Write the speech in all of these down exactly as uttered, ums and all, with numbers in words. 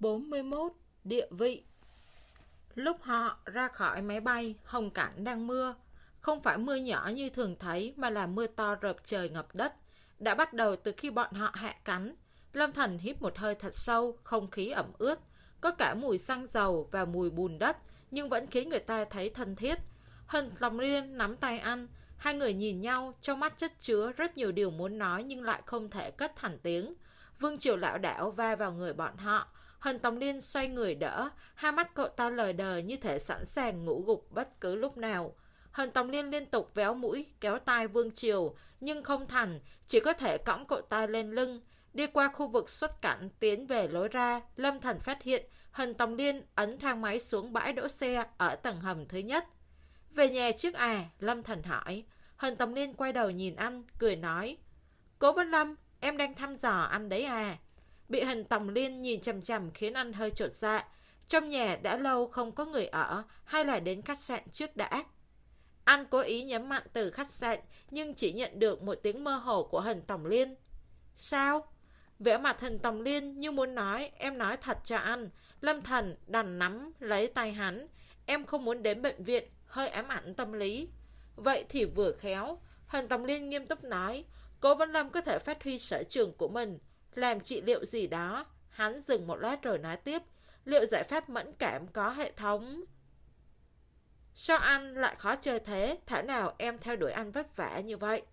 bốn mươi mốt. Địa vị. Lúc họ ra khỏi máy bay, Hồng Cảnh đang mưa. Không phải mưa nhỏ như thường thấy mà là mưa to rợp trời ngập đất. Đã bắt đầu từ khi bọn họ hạ cánh. Lâm Thần hít một hơi thật sâu, không khí ẩm ướt. Có cả mùi xăng dầu và mùi bùn đất, nhưng vẫn khiến người ta thấy thân thiết. Hân Tòng Liên nắm tay anh. Hai người nhìn nhau, trong mắt chất chứa rất nhiều điều muốn nói nhưng lại không thể cất thành tiếng. Vương Triều lảo đảo va vào người bọn họ. Hân Tòng Liên xoay người đỡ, hai mắt cậu ta lờ đờ như thể sẵn sàng ngủ gục bất cứ lúc nào. Hân Tòng Liên liên tục véo mũi, kéo tai Vương Triều, nhưng không thành, chỉ có thể cõng cậu ta lên lưng. Đi qua khu vực xuất cảnh tiến về lối ra, Lâm Thần phát hiện Hân Tòng Liên ấn thang máy xuống bãi đỗ xe ở tầng hầm thứ nhất. Về nhà trước à? Lâm Thần hỏi. Hân Tòng Liên quay đầu nhìn anh, cười nói. Cố Vấn Lâm, em đang thăm dò anh đấy à? Bị Hân Tòng Liên nhìn chằm chằm khiến anh hơi chột dạ. Trong nhà đã lâu không có người ở, hay là đến khách sạn trước đã? Anh cố ý nhấn mạnh từ khách sạn, nhưng chỉ nhận được một tiếng mơ hồ của Hân Tòng Liên. Sao? Vẻ mặt Hân Tòng Liên như muốn nói, em nói thật cho anh. Lâm Thần đành nắm lấy tay hắn. Em không muốn đến bệnh viện, hơi ám ảnh tâm lý. Vậy thì vừa khéo. Hân Tòng Liên nghiêm túc nói. Cố Vấn Lâm có thể phát huy sở trường của mình, làm trị liệu gì đó. Hắn dừng một lát rồi nói tiếp. Liệu giải pháp mẫn cảm có hệ thống? Sao anh lại khó chơi thế? Thảo nào em theo đuổi anh vất vả như vậy?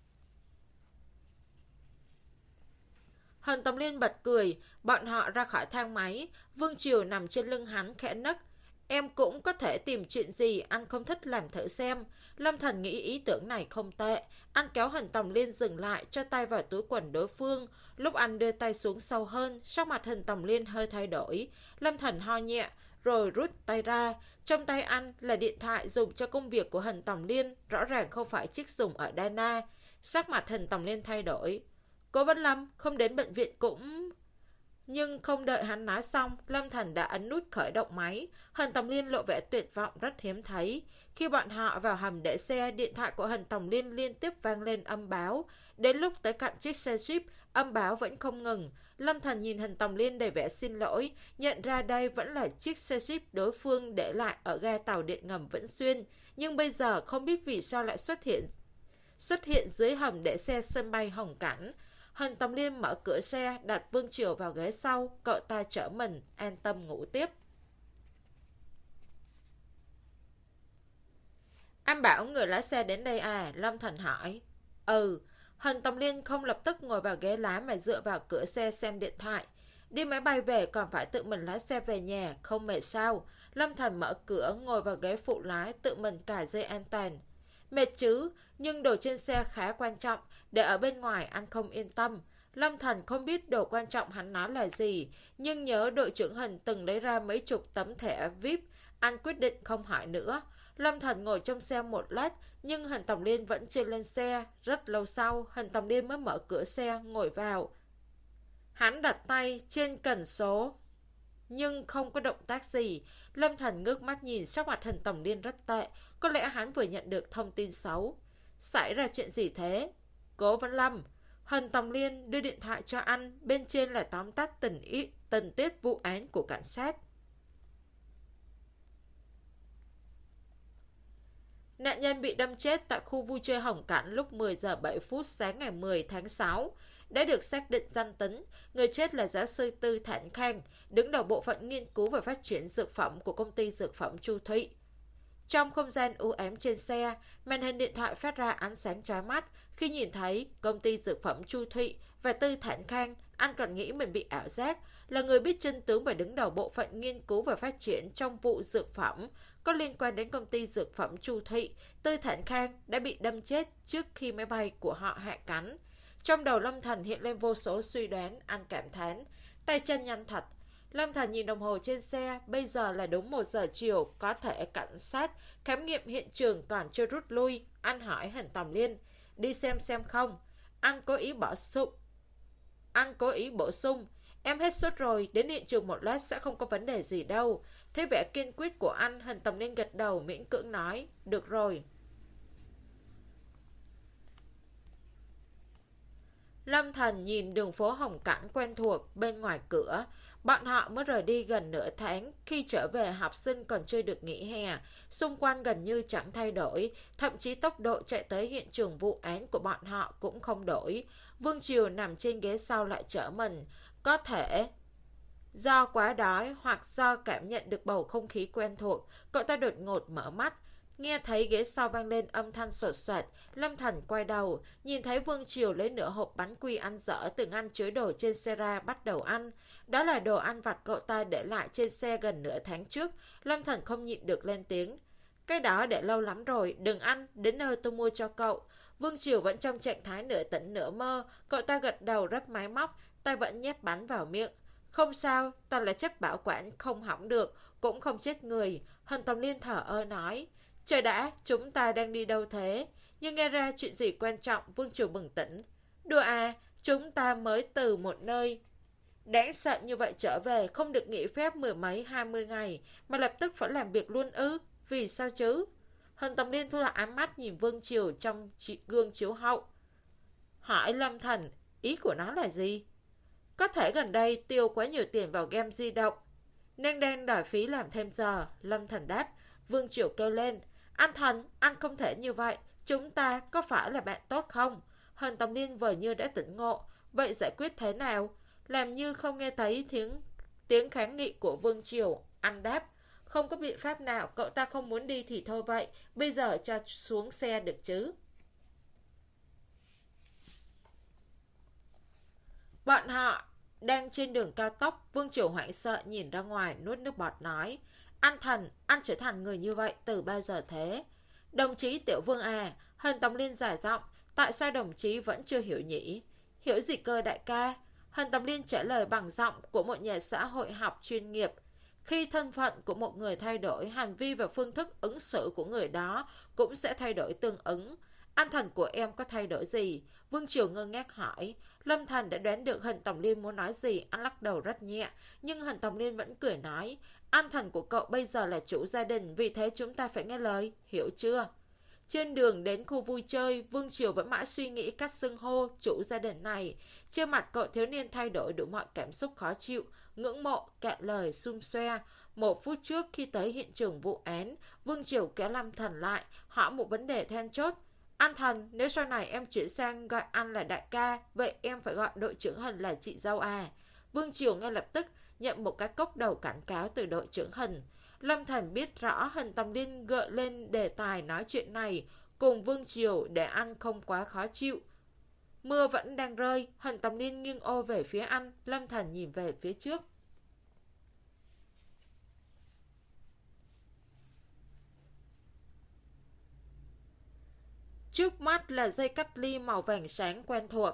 Hân Tòng Liên bật cười. Bọn họ ra khỏi thang máy. Vương Triều nằm trên lưng hắn khẽ nấc. Em cũng có thể tìm chuyện gì anh không thích làm thử xem. Lâm Thần nghĩ ý tưởng này không tệ. Anh kéo Hân Tòng Liên dừng lại, cho tay vào túi quần đối phương. Lúc anh đưa tay xuống sâu hơn, sắc mặt Hân Tòng Liên hơi thay đổi. Lâm Thần ho nhẹ, rồi rút tay ra. Trong tay anh là điện thoại dùng cho công việc của Hân Tòng Liên, rõ ràng không phải chiếc dùng ở Dana. Sắc mặt Hân Tòng Liên thay đổi. Cố Vấn Lâm, không đến bệnh viện cũng... Nhưng không đợi hắn nói xong, Lâm Thần đã ấn nút khởi động máy. Hân Tòng Liên lộ vẻ tuyệt vọng rất hiếm thấy. Khi bọn họ vào hầm để xe, điện thoại của Hân Tòng Liên liên tiếp vang lên âm báo. Đến lúc tới cạnh chiếc xe Jeep, âm báo vẫn không ngừng. Lâm Thần nhìn Hân Tòng Liên đầy vẻ xin lỗi, nhận ra đây vẫn là chiếc xe Jeep đối phương để lại ở ga tàu điện ngầm Vĩnh Xuyên. Nhưng bây giờ không biết vì sao lại xuất hiện xuất hiện dưới hầm để xe sân bay Hồng Cảnh. Hân Tòng Liên mở cửa xe, đặt Vương Triều vào ghế sau, cậu ta chở mình, an tâm ngủ tiếp. Anh bảo người lái xe đến đây à? Lâm Thần hỏi. Ừ. Hân Tòng Liên không lập tức ngồi vào ghế lái mà dựa vào cửa xe xem điện thoại. Đi máy bay về còn phải tự mình lái xe về nhà, không mệt sao? Lâm Thần mở cửa, ngồi vào ghế phụ lái, tự mình cài dây an toàn. Mệt chứ, nhưng đồ trên xe khá quan trọng, để ở bên ngoài anh không yên tâm. Lâm Thần không biết đồ quan trọng hắn nói là gì, nhưng nhớ đội trưởng Hình từng lấy ra mấy chục tấm thẻ vi ai pi, anh quyết định không hỏi nữa. Lâm Thần ngồi trong xe một lát, nhưng Hân Tòng Liên vẫn chưa lên xe. Rất lâu sau, Hân Tòng Liên mới mở cửa xe, ngồi vào. Hắn đặt tay trên cần số, nhưng không có động tác gì. Lâm Thần ngước mắt nhìn, sắc mặt Hân Tòng Liên rất tệ. Có lẽ hắn vừa nhận được thông tin xấu. Xảy ra chuyện gì thế? Cố Vấn Lâm. Hân Tòng Liên đưa điện thoại cho anh. Bên trên là tóm tắt tình, ý, tình tiết vụ án của cảnh sát. Nạn nhân bị đâm chết tại khu vui chơi Hồng Cảnh lúc mười giờ bảy phút sáng ngày mười tháng sáu. Đã được xác định danh tính, người chết là giáo sư Tư Thản Khang, đứng đầu bộ phận nghiên cứu và phát triển dược phẩm của công ty dược phẩm Chu Thụy. Trong không gian u ám trên xe, màn hình điện thoại phát ra ánh sáng chói mắt. Khi nhìn thấy công ty dược phẩm Chu Thụy và Tư Thản Khang, anh còn nghĩ mình bị ảo giác. Là người biết chân tướng và đứng đầu bộ phận nghiên cứu và phát triển trong vụ dược phẩm có liên quan đến công ty dược phẩm Chu Thụy, Tư Thản Khang đã bị đâm chết trước khi máy bay của họ hạ cánh. Trong đầu Lâm Thần hiện lên vô số suy đoán, anh cảm thán, tay chân nhanh thật. Lâm Thần nhìn đồng hồ trên xe, bây giờ là đúng một giờ chiều, có thể cảnh sát khám nghiệm hiện trường còn chưa rút lui. Anh hỏi Hân Tòng Liên, đi xem xem không? Anh cố ý bỏ sung. Anh cố ý bổ sung, em hết sốt rồi, đến hiện trường một lát sẽ không có vấn đề gì đâu. Thấy vẻ kiên quyết của anh, Hân Tòng Liên gật đầu miễn cưỡng nói, được rồi. Lâm Thần nhìn đường phố Hồng Cảnh quen thuộc bên ngoài cửa. Bọn họ mới rời đi gần nửa tháng, khi trở về học sinh còn chưa được nghỉ hè, xung quanh gần như chẳng thay đổi, thậm chí tốc độ chạy tới hiện trường vụ án của bọn họ cũng không đổi. Vương Triều nằm trên ghế sau lại trở mình, có thể do quá đói hoặc do cảm nhận được bầu không khí quen thuộc, cậu ta đột ngột mở mắt. Nghe thấy ghế sau vang lên âm thanh sột soạt, Lâm Thần quay đầu, nhìn thấy Vương Triều lấy nửa hộp bánh quy ăn dở từ ngăn chứa đồ trên xe ra bắt đầu ăn. Đó là đồ ăn vặt cậu ta để lại trên xe gần nửa tháng trước. Lâm Thần không nhịn được lên tiếng. Cái đó để lâu lắm rồi, đừng ăn, đến nơi tôi mua cho cậu. Vương Triều vẫn trong trạng thái nửa tỉnh nửa mơ, cậu ta gật đầu rất máy móc, tay vẫn nhét bánh vào miệng. Không sao, toàn là chất bảo quản, không hỏng được, cũng không chết người. Hân Tòng Liên thở ơ nói. Trời đã, chúng ta đang đi đâu thế? Nhưng nghe ra chuyện gì quan trọng, Vương Triều bừng tỉnh. Đùa à, chúng ta mới từ một nơi đáng sợ như vậy trở về, không được nghỉ phép mười mấy hai mươi ngày, mà lập tức phải làm việc luôn ư? Vì sao chứ? Hân Tòng Liên thu lại ánh mắt nhìn Vương Triều trong gương chiếu hậu. Hỏi Lâm Thần, ý của nó là gì? Có thể gần đây tiêu quá nhiều tiền vào game di động, nên đang đòi phí làm thêm giờ. Lâm Thần đáp. Vương Triều kêu lên. Anh Thần, anh không thể như vậy. Chúng ta có phải là bạn tốt không? Hân Tòng Liên vờ như đã tỉnh ngộ. Vậy giải quyết thế nào? Làm như không nghe thấy tiếng, tiếng kháng nghị của Vương Triều. Anh đáp. Không có biện pháp nào, cậu ta không muốn đi thì thôi vậy. Bây giờ cho xuống xe được chứ? Bọn họ đang trên đường cao tốc. Vương Triều hoảng sợ nhìn ra ngoài, nuốt nước bọt nói. Anh Thần, anh trở thành người như vậy từ bao giờ thế? Đồng chí Tiểu Vương à, Hân Tòng Liên giải giọng. Tại sao đồng chí vẫn chưa hiểu nhỉ? Hiểu gì cơ đại ca? Hân Tòng Liên trả lời bằng giọng của một nhà xã hội học chuyên nghiệp. Khi thân phận của một người thay đổi, hành vi và phương thức ứng xử của người đó cũng sẽ thay đổi tương ứng. Anh Thần của em có thay đổi gì? Vương Triều ngơ ngác hỏi. Lâm Thần đã đoán được Hân Tòng Liên muốn nói gì, anh lắc đầu rất nhẹ. Nhưng Hân Tòng Liên vẫn cười nói. Anh Thần của cậu bây giờ là chủ gia đình, vì thế chúng ta phải nghe lời, hiểu chưa? Trên đường đến khu vui chơi, Vương Triều vẫn mãi suy nghĩ cách xưng hô chủ gia đình này. Trên mặt cậu thiếu niên thay đổi đủ mọi cảm xúc khó chịu, ngưỡng mộ, cạn lời, xum xoe. Một phút trước khi tới hiện trường vụ án, Vương Triều kéo Lâm Thần lại, hỏi một vấn đề then chốt. Anh Thần, nếu sau này em chuyển sang gọi anh là đại ca, vậy em phải gọi đội trưởng Hình là chị dâu à? Vương Triều ngay lập tức nhận một cái cốc đầu cảnh cáo từ đội trưởng Hình. Lâm Thần biết rõ Hân Tòng Liên gợi lên đề tài nói chuyện này cùng Vương Triều để anh không quá khó chịu. Mưa vẫn đang rơi, Hân Tòng Liên nghiêng ô về phía anh, Lâm Thần nhìn về phía trước. Trước mắt là dây cắt ly màu vàng sáng quen thuộc.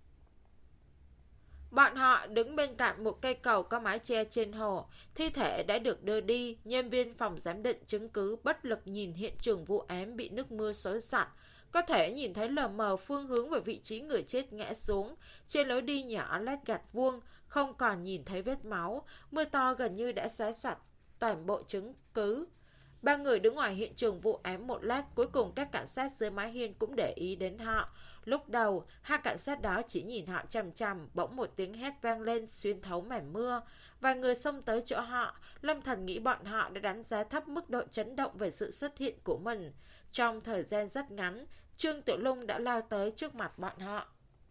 Bọn họ đứng bên cạnh một cây cầu có mái che trên hồ. Thi thể đã được đưa đi. Nhân viên phòng giám định chứng cứ bất lực nhìn hiện trường vụ án bị nước mưa xối sạch. Có thể nhìn thấy lờ mờ phương hướng về vị trí người chết ngã xuống. Trên lối đi nhỏ lát gạch vuông, không còn nhìn thấy vết máu. Mưa to gần như đã xóa sạch toàn bộ chứng cứ. Ba người đứng ngoài hiện trường vụ án một lát, cuối cùng các cảnh sát dưới mái hiên cũng để ý đến họ. Lúc đầu, hai cảnh sát đó chỉ nhìn họ chằm chằm, bỗng một tiếng hét vang lên xuyên thấu màn mưa. Vài người xông tới chỗ họ, Lâm Thần nghĩ bọn họ đã đánh giá thấp mức độ chấn động về sự xuất hiện của mình. Trong thời gian rất ngắn, Trương Tiểu Lung đã lao tới trước mặt bọn họ.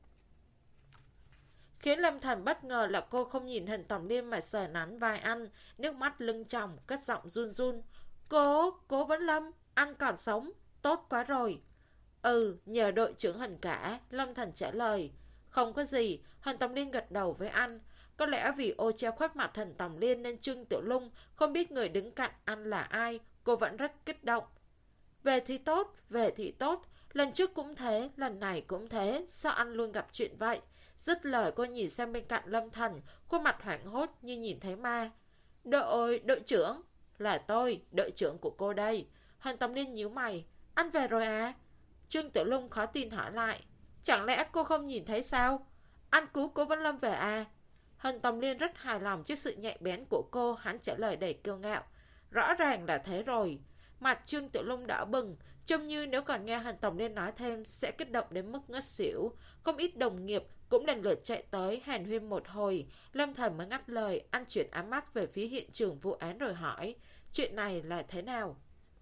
Khiến Lâm Thần bất ngờ là cô không nhìn Hân Tòng Liên mà sờ nắn vai anh, nước mắt lưng tròng, cất giọng run run. Cố, cố Vấn Lâm, anh còn sống, tốt quá rồi. Ừ, nhờ đội trưởng Hân cả, Lâm Thần trả lời. Không có gì, Hân Tòng Liên gật đầu với anh. Có lẽ vì ô treo khuất mặt Hân Tòng Liên nên Trương Tiểu Lung không biết người đứng cạnh anh là ai, cô vẫn rất kích động. Về thì tốt, về thì tốt, lần trước cũng thế, lần này cũng thế, sao anh luôn gặp chuyện vậy? Dứt lời cô nhìn sang bên cạnh Lâm Thần, khuôn mặt hoảng hốt như nhìn thấy ma. Đội, đội trưởng, là tôi, đội trưởng của cô đây. Hân Tòng Liên nhíu mày, anh về rồi à? Trương Tiểu Lung khó tin hỏi lại, chẳng lẽ cô không nhìn thấy sao? Anh cứu cô Vấn Lâm về à? Hân Tòng Liên rất hài lòng trước sự nhạy bén của cô, hắn trả lời đầy kiêu ngạo. Rõ ràng là thế rồi. Mặt Trương Tiểu Long đỏ bừng, trông như nếu còn nghe Hàn Tổng Liên nói thêm sẽ kích động đến mức ngất xỉu. Không ít đồng nghiệp cũng lần lượt chạy tới hàn huyên một hồi. Lâm Thần mới ngắt lời, anh chuyển ám mắt về phía hiện trường vụ án rồi hỏi, chuyện này là thế nào?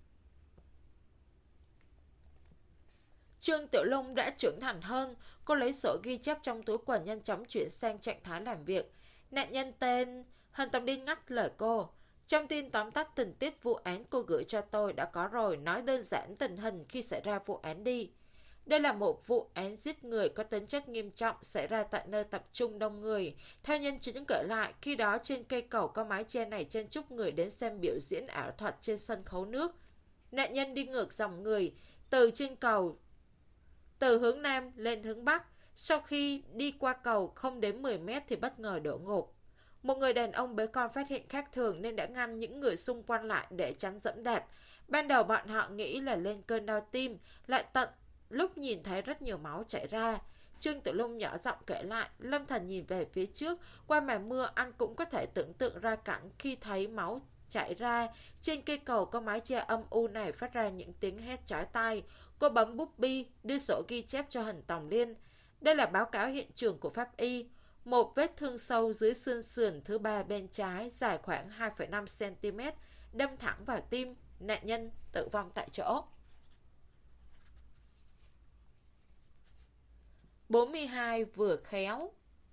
Trương Tiểu Long đã trưởng thành hơn, cô lấy sổ ghi chép trong túi quần nhanh chóng chuyển sang trạng thái làm việc. Nạn nhân tên... Hàn Tổng Liên ngắt lời cô. Trong tin tóm tắt tình tiết vụ án cô gửi cho tôi đã có rồi, nói đơn giản tình hình khi xảy ra vụ án đi. Đây là một vụ án giết người có tính chất nghiêm trọng xảy ra tại nơi tập trung đông người. Theo nhân chứng kể lại, khi đó trên cây cầu có mái che này chen chúc người đến xem biểu diễn ảo thuật trên sân khấu nước. Nạn nhân đi ngược dòng người, từ trên cầu, từ hướng Nam lên hướng Bắc. Sau khi đi qua cầu không đến mười mét thì bất ngờ đổ ngột. Một người đàn ông bế con phát hiện khác thường nên đã ngăn những người xung quanh lại để tránh dẫm đạp. Ban đầu bọn họ nghĩ là lên cơn đau tim, lại tận lúc nhìn thấy rất nhiều máu chảy ra. Trương Tiểu Long nhỏ giọng kể lại. Lâm Thần nhìn về phía trước, qua màn mưa anh cũng có thể tưởng tượng ra cảnh khi thấy máu chảy ra. Trên cây cầu có mái che âm u này phát ra những tiếng hét chói tai. Cô bấm bút bi, đưa sổ ghi chép cho Hàn Tổng Liên. Đây là báo cáo hiện trường của pháp y. Một vết thương sâu dưới xương sườn thứ ba bên trái, dài khoảng hai phẩy năm xăng-ti-mét, đâm thẳng vào tim. Nạn nhân tử vong tại chỗ. bốn mươi hai vừa khéo.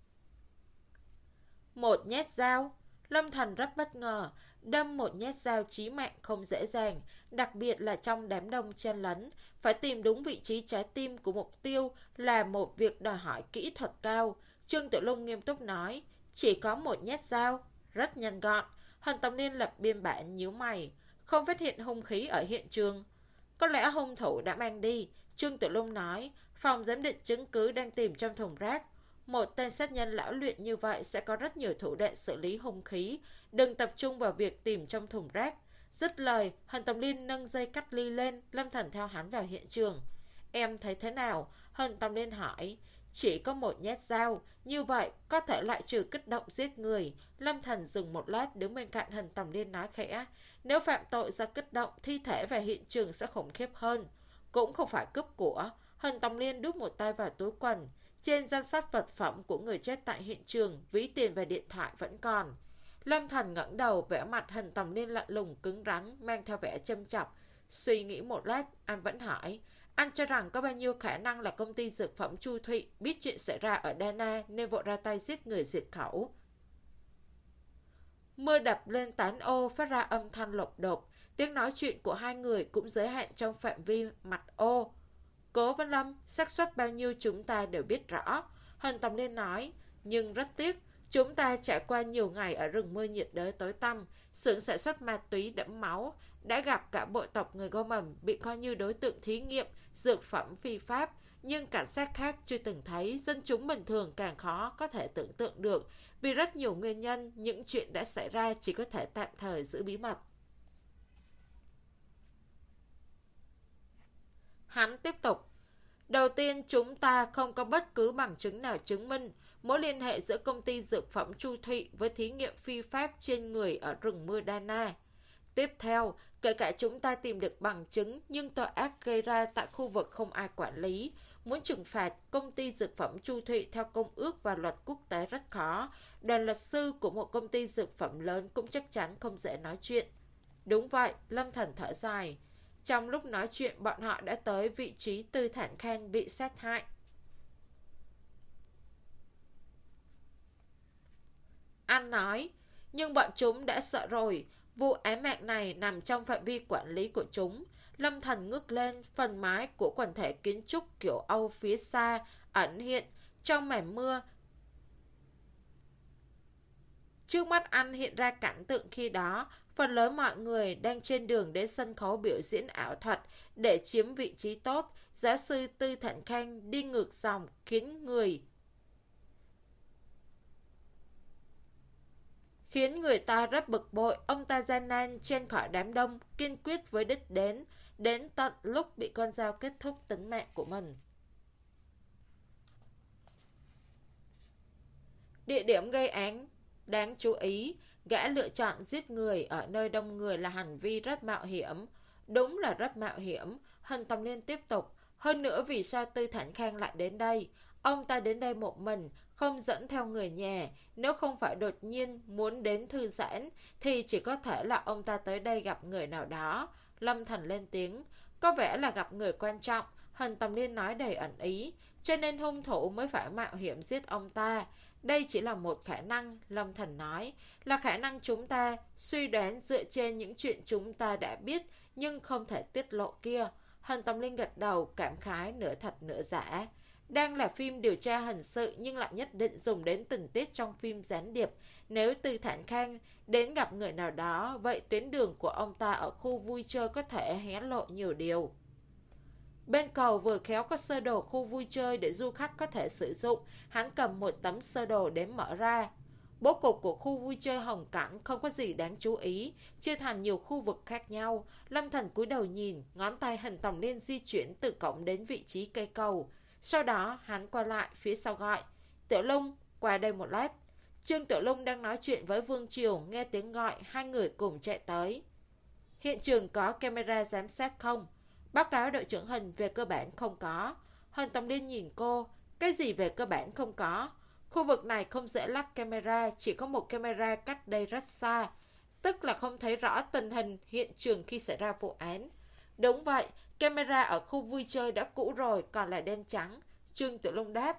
Một nhát dao. Lâm Thần rất bất ngờ. Đâm một nhát dao chí mạng không dễ dàng, đặc biệt là trong đám đông chen lấn. Phải tìm đúng vị trí trái tim của mục tiêu là một việc đòi hỏi kỹ thuật cao. Trương Tiểu Long nghiêm túc nói, chỉ có một nhát dao, rất nhanh gọn. Hàn Tổng Liên lập biên bản nhíu mày, không phát hiện hung khí ở hiện trường. Có lẽ hung thủ đã mang đi. Trương Tiểu Long nói, phòng giám định chứng cứ đang tìm trong thùng rác. Một tên sát nhân lão luyện như vậy sẽ có rất nhiều thủ đoạn xử lý hung khí. Đừng tập trung vào việc tìm trong thùng rác. Dứt lời, Hàn Tổng Liên nâng dây cắt ly lên. Lâm Thần theo hắn vào hiện trường. Em thấy thế nào? Hàn Tổng Liên hỏi. Chỉ có một nhát dao, như vậy có thể loại trừ kích động giết người. Lâm Thần dừng một lát đứng bên cạnh Hàn Tổng Liên nói khẽ, nếu phạm tội do kích động, thi thể và hiện trường sẽ khủng khiếp hơn. Cũng không phải cướp của. Hàn Tổng Liên đút một tay vào túi quần. Trên danh sách vật phẩm của người chết tại hiện trường, ví tiền và điện thoại vẫn còn. Lâm Thần ngẩng đầu, vẻ mặt Hàn Tổng Liên lạnh lùng cứng rắn, mang theo vẻ châm chọc. Suy nghĩ một lát, anh vẫn hỏi, anh cho rằng có bao nhiêu khả năng là công ty dược phẩm Chu Thụy biết chuyện xảy ra ở Đana nên vội ra tay giết người diệt khẩu. Mưa đập lên tán ô phát ra âm thanh lộc đột. Tiếng nói chuyện của hai người cũng giới hạn trong phạm vi mặt ô. Cố Văn Lâm, xác suất bao nhiêu chúng ta đều biết rõ. Hàn Tổng Liên nói, nhưng rất tiếc, chúng ta trải qua nhiều ngày ở rừng mưa nhiệt đới tối tăm, xưởng sản xuất ma túy đẫm máu, đã gặp cả bộ tộc người Gô Mầm bị coi như đối tượng thí nghiệm, dược phẩm phi pháp, nhưng cảnh sát khác chưa từng thấy, dân chúng bình thường càng khó có thể tưởng tượng được, vì rất nhiều nguyên nhân, những chuyện đã xảy ra chỉ có thể tạm thời giữ bí mật. Hắn tiếp tục. Đầu tiên, chúng ta không có bất cứ bằng chứng nào chứng minh mối liên hệ giữa công ty dược phẩm Chu Thụy với thí nghiệm phi pháp trên người ở rừng mưa Đana. Tiếp theo, kể cả chúng ta tìm được bằng chứng nhưng tội ác gây ra tại khu vực không ai quản lý. Muốn trừng phạt công ty dược phẩm Chu Thụy theo công ước và luật quốc tế rất khó. Đoàn luật sư của một công ty dược phẩm lớn cũng chắc chắn không dễ nói chuyện. Đúng vậy, Lâm Thần thở dài. Trong lúc nói chuyện, bọn họ đã tới vị trí Tư Thản Khanh bị sát hại. Anh nói, nhưng bọn chúng đã sợ rồi. Vụ ám mạng này nằm trong phạm vi quản lý của chúng. Lâm Thần ngước lên, phần mái của quần thể kiến trúc kiểu Âu phía xa ẩn hiện trong màn mưa. Trước mắt anh hiện ra cảnh tượng khi đó, phần lớn mọi người đang trên đường đến sân khấu biểu diễn ảo thuật để chiếm vị trí tốt. Giáo sư Tư Thản Khanh đi ngược dòng khiến người khiến người ta rất bực bội. Ông ta gian nan chen khỏi đám đông, kiên quyết với đích đến, đến tận lúc bị con dao kết thúc tính mạng của mình. Địa điểm gây án đáng chú ý, gã lựa chọn giết người ở nơi đông người là hành vi rất mạo hiểm. Đúng là rất mạo hiểm. Hân Tầm Liên tiếp tục. Hơn nữa vì sao Tư Thản Khang lại đến đây? Ông ta đến đây một mình, không dẫn theo người nhà. Nếu không phải đột nhiên muốn đến thư giãn, thì chỉ có thể là ông ta tới đây gặp người nào đó. Lâm Thành lên tiếng. Có vẻ là gặp người quan trọng. Hân Tầm Liên nói đầy ẩn ý. Cho nên hung thủ mới phải mạo hiểm giết ông ta. Đây chỉ là một khả năng, Lâm Thành nói. Là khả năng chúng ta suy đoán dựa trên những chuyện chúng ta đã biết nhưng không thể tiết lộ kia. Hân Tầm Linh gật đầu, cảm khái nửa thật nửa giả. Đang là phim điều tra hình sự nhưng lại nhất định dùng đến tình tiết trong phim gián điệp. Nếu Tư Thản Khang đến gặp người nào đó, vậy tuyến đường của ông ta ở khu vui chơi có thể hé lộ nhiều điều. Bên cầu vừa khéo có sơ đồ khu vui chơi để du khách có thể sử dụng. Hắn cầm một tấm sơ đồ để mở ra. Bố cục của khu vui chơi Hồng Cảnh không có gì đáng chú ý, chia thành nhiều khu vực khác nhau. Lâm Thành cúi đầu nhìn, ngón tay Hân Tầm Liên di chuyển từ cổng đến vị trí cây cầu. Sau đó hắn quay lại phía sau gọi, Tiểu Lung, qua đây một lát. Trương Tiểu Lung đang nói chuyện với Vương Triều, nghe tiếng gọi, hai người cùng chạy tới. Hiện trường có camera giám sát không? Báo cáo đội trưởng Hình về cơ bản không có. Hân Tầm Liên nhìn cô, cái gì về cơ bản không có? Khu vực này không dễ lắp camera, chỉ có một camera cách đây rất xa. Tức là không thấy rõ tình hình hiện trường khi xảy ra vụ án. Đúng vậy, camera ở khu vui chơi đã cũ rồi, còn là đen trắng. Trương Tiểu Lung đáp.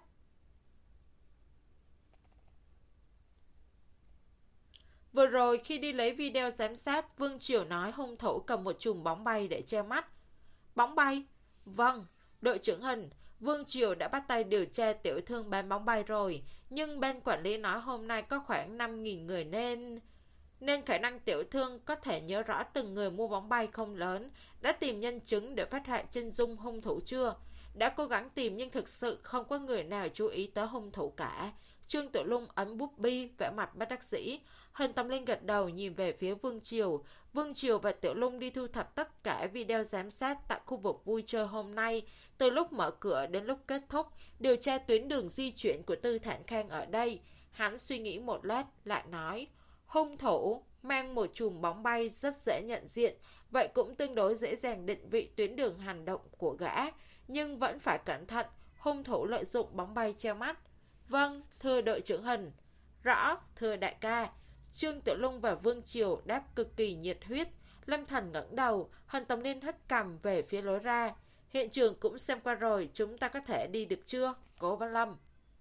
Vừa rồi khi đi lấy video giám sát, Vương Triều nói hung thủ cầm một chùm bóng bay để che mắt. Bóng bay? Vâng, đội trưởng Hình, Vương Triều đã bắt tay điều tra tiểu thương bán bóng bay rồi, nhưng ban quản lý nói hôm nay có khoảng năm nghìn người nên... Nên khả năng tiểu thương có thể nhớ rõ từng người mua bóng bay không lớn. Đã tìm nhân chứng để phát hiện chân dung hung thủ chưa? Đã cố gắng tìm nhưng thực sự không có người nào chú ý tới hung thủ cả. Trương Tiểu Lung ấn bút bi, vẻ mặt bất đắc dĩ. Hân Tầm Linh gật đầu nhìn về phía Vương Triều. Vương Triều và Tiểu Lung đi thu thập tất cả video giám sát tại khu vực vui chơi hôm nay. Từ lúc mở cửa đến lúc kết thúc, điều tra tuyến đường di chuyển của Tư Thản Khang ở đây. Hắn suy nghĩ một lát, lại nói... Hung thủ mang một chùm bóng bay rất dễ nhận diện, vậy cũng tương đối dễ dàng định vị tuyến đường hành động của gã, nhưng vẫn phải cẩn thận, hung thủ lợi dụng bóng bay che mắt. Vâng, thưa đội trưởng Hình. Rõ, thưa đại ca. Trương Tiểu Lung và Vương Triều đáp cực kỳ nhiệt huyết. Lâm Thành ngẩng đầu, Hân Tầm Liên hất cằm về phía lối ra. Hiện trường cũng xem qua rồi, chúng ta có thể đi được chưa, Cố Văn Lâm?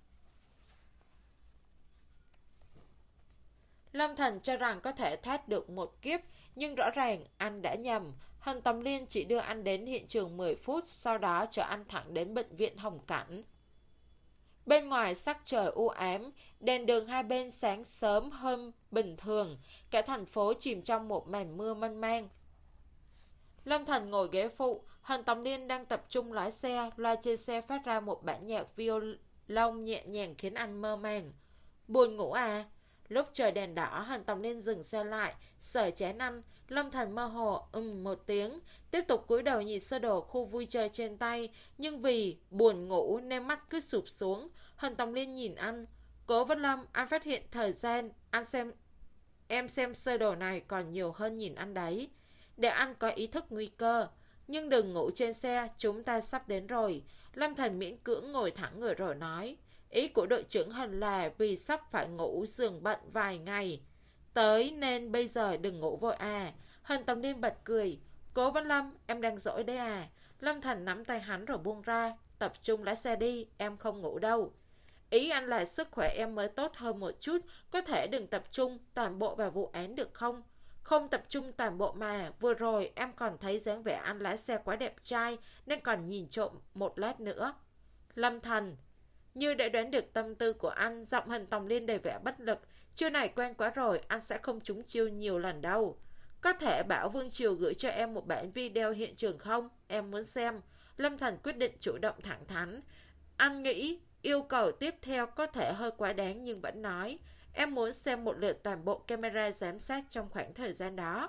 Lâm Thành cho rằng có thể thoát được một kiếp, nhưng rõ ràng anh đã nhầm. Hân Tầm Liên chỉ đưa anh đến hiện trường mười phút, sau đó chở anh thẳng đến bệnh viện Hồng Cảnh. Bên ngoài sắc trời u ám, đèn đường hai bên sáng sớm hơn bình thường, cả thành phố chìm trong một màn mưa manh mang. Lâm Thành ngồi ghế phụ, Hân Tầm Liên đang tập trung lái xe, loa trên xe phát ra một bản nhạc violon nhẹ nhàng khiến anh mơ màng. Buồn ngủ à? Lúc trời đèn đỏ, Hân Tầm Liên dừng xe lại, sờ chén ăn. Lâm Thành mơ hồ ừm một tiếng, tiếp tục cúi đầu nhìn sơ đồ khu vui chơi trên tay, nhưng vì buồn ngủ nên mắt cứ sụp xuống. Hân Tầm Liên nhìn anh. Cố Văn Lâm, anh phát hiện thời gian, anh xem em xem sơ đồ này còn nhiều hơn nhìn anh đấy, để anh có ý thức nguy cơ. Nhưng đừng ngủ trên xe, chúng ta sắp đến rồi. Lâm Thành miễn cưỡng ngồi thẳng người rồi nói. Ý của đội trưởng Hình là vì sắp phải ngủ giường bệnh vài ngày tới nên bây giờ đừng ngủ vội à. Hân Tầm Liên bật cười. Cố Văn Lâm, em đang dỗi đấy à? Lâm Thành nắm tay hắn rồi buông ra. Tập trung lái xe đi, em không ngủ đâu. Ý anh là sức khỏe em mới tốt hơn một chút, có thể đừng tập trung toàn bộ vào vụ án được không? Không tập trung toàn bộ mà, vừa rồi em còn thấy dáng vẻ anh lái xe quá đẹp trai nên còn nhìn trộm một lát nữa. Lâm Thành, như đã đoán được tâm tư của anh, giọng Hân Tầm Liên đầy vẻ bất lực. Chiêu này quen quá rồi, anh sẽ không trúng chiêu nhiều lần đâu. Có thể bảo Vương Triều gửi cho em một bản video hiện trường không? Em muốn xem. Lâm Thành quyết định chủ động thẳng thắn. Anh nghĩ yêu cầu tiếp theo có thể hơi quá đáng nhưng vẫn nói. Em muốn xem một lượt toàn bộ camera giám sát trong khoảng thời gian đó.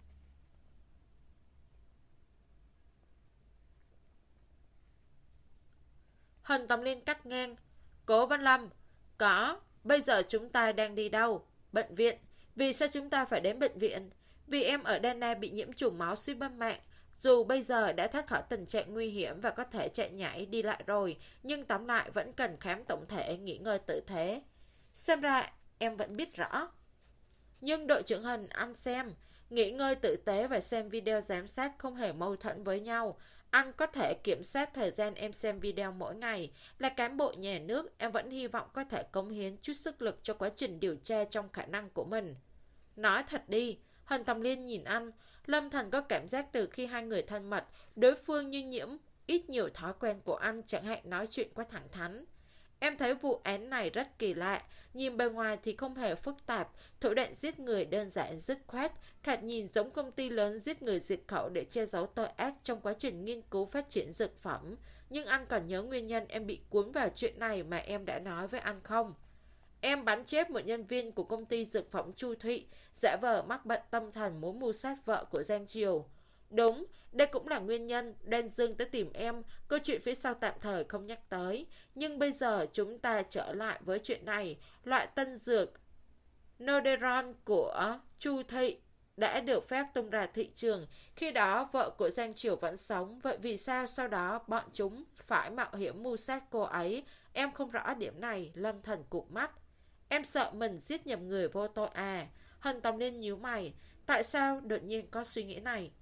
Hân Tầm Liên cắt ngang. Cố Văn Lâm, có, bây giờ chúng ta đang đi đâu? Bệnh viện. Vì sao chúng ta phải đến bệnh viện? Vì em ở Đana bị nhiễm trùng máu suýt mất mạng. Dù bây giờ đã thoát khỏi tình trạng nguy hiểm và có thể chạy nhảy đi lại rồi, nhưng tóm lại vẫn cần khám tổng thể, nghỉ ngơi tử thế. Xem ra em vẫn biết rõ. Nhưng đội trưởng Hình, anh xem, nghỉ ngơi tử tế và xem video giám sát không hề mâu thuẫn với nhau. Anh có thể kiểm soát thời gian em xem video mỗi ngày. Là cán bộ nhà nước, em vẫn hy vọng có thể cống hiến chút sức lực cho quá trình điều tra trong khả năng của mình. Nói thật đi, Hân Tầm Liên nhìn anh. Lâm Thần có cảm giác từ khi hai người thân mật, đối phương như nhiễm ít nhiều thói quen của anh, chẳng hạn nói chuyện quá thẳng thắn. Em thấy vụ án này rất kỳ lạ, nhìn bề ngoài thì không hề phức tạp, thủ đoạn giết người đơn giản dứt khoát, thoạt nhìn giống công ty lớn giết người diệt khẩu để che giấu tội ác trong quá trình nghiên cứu phát triển dược phẩm. Nhưng anh còn nhớ nguyên nhân em bị cuốn vào chuyện này mà em đã nói với anh không? Em bắn chết một nhân viên của công ty dược phẩm Chu Thụy, giả vờ mắc bệnh tâm thần muốn mưu sát vợ của Giang Triều. Đúng, đây cũng là nguyên nhân Đan Dương tới tìm em, câu chuyện phía sau tạm thời không nhắc tới. Nhưng bây giờ chúng ta trở lại với chuyện này, loại tân dược Norderon của Chu Thụy đã được phép tung ra thị trường. Khi đó vợ của Giang Triều vẫn sống, vậy vì sao sau đó bọn chúng phải mạo hiểm mưu sát cô ấy? Em không rõ điểm này. Lâm Thần cụp mắt. Em sợ mình giết nhầm người vô tội à? Hân Tòng Liên nhíu mày. Tại sao đột nhiên có suy nghĩ này?